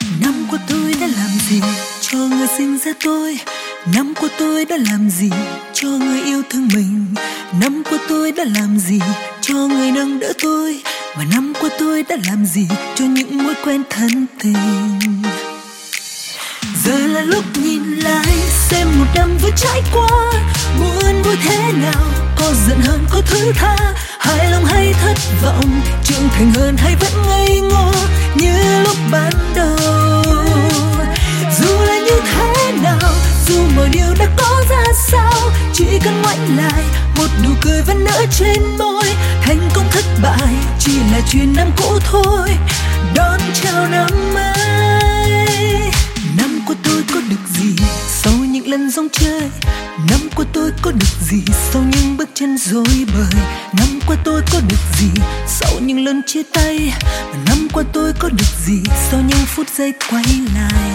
Năm qua tôi đã làm gì cho người sinh ra tôi? Năm qua tôi đã làm gì cho người yêu thương mình? Năm qua tôi đã làm gì cho người nâng đỡ tôi? Và năm qua tôi đã làm gì cho những mối quen thân tình? Giờ là lúc nhìn lại xem một năm vừa trải qua, buồn vui thế nào, có giận hơn có thứ tha, hài lòng hay thất vọng, trưởng thành hơn hay vẫn ngây ngô như lúc ban đầu. Dù là như thế nào, dù mọi điều đã có ra sao, chỉ cần ngoảnh lại một nụ cười vẫn nở trên môi. Thành công thất bại chỉ là chuyện năm cũ thôi, đón chào năm mới. Năm của tôi có được gì sau những lần rong chơi? Năm của tôi có được gì sau những bước chân rối bời? Năm qua tôi có được gì sau những lần chia tay? Và năm qua tôi có được gì sau những phút giây quay lại?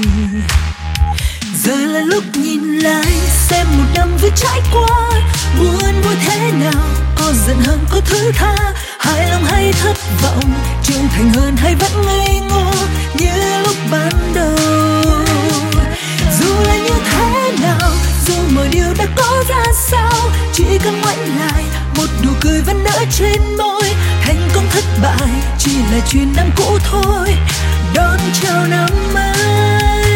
Giờ là lúc nhìn lại xem một năm vừa trải qua, buồn vui thế nào, có giận hơn có thứ tha, hài lòng hay thất vọng, trưởng thành hơn hay vẫn ngây ngô như lúc ban đầu. Dù là như thế nào, dù mọi điều đã có ra sao, chỉ cần ngoảnh lại một nụ cười vẫn nở trên môi. Thành công thất bại chỉ là chuyện năm cũ thôi, đón chào năm mới.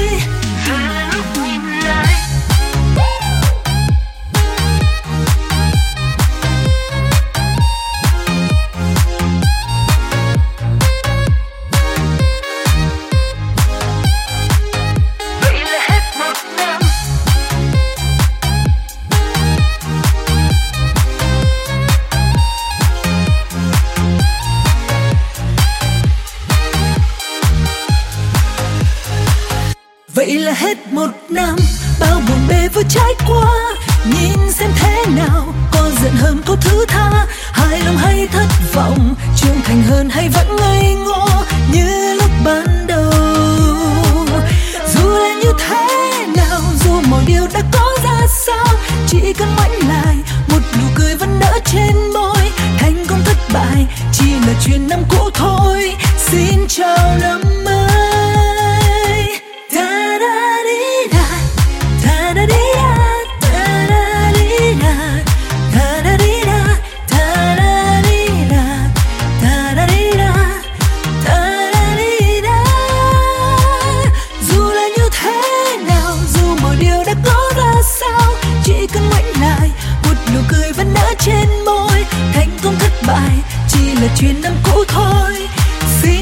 Vậy là hết một năm, bao buồn bề vừa trải qua. Nhìn xem thế nào, có giận hơn có thứ tha, hài lòng hay thất vọng, trưởng thành hơn hay vẫn ngây ngô như lúc ban đầu. Dù là như thế nào, dù mọi điều đã có ra sao, chỉ cần ngoảnh lại một nụ cười vẫn nở trên môi. Thành công thất bại chỉ là chuyện năm cũ thôi, xin chào năm mới. Trên môi, thành công thất bại chỉ là chuyện năm cũ thôi, xin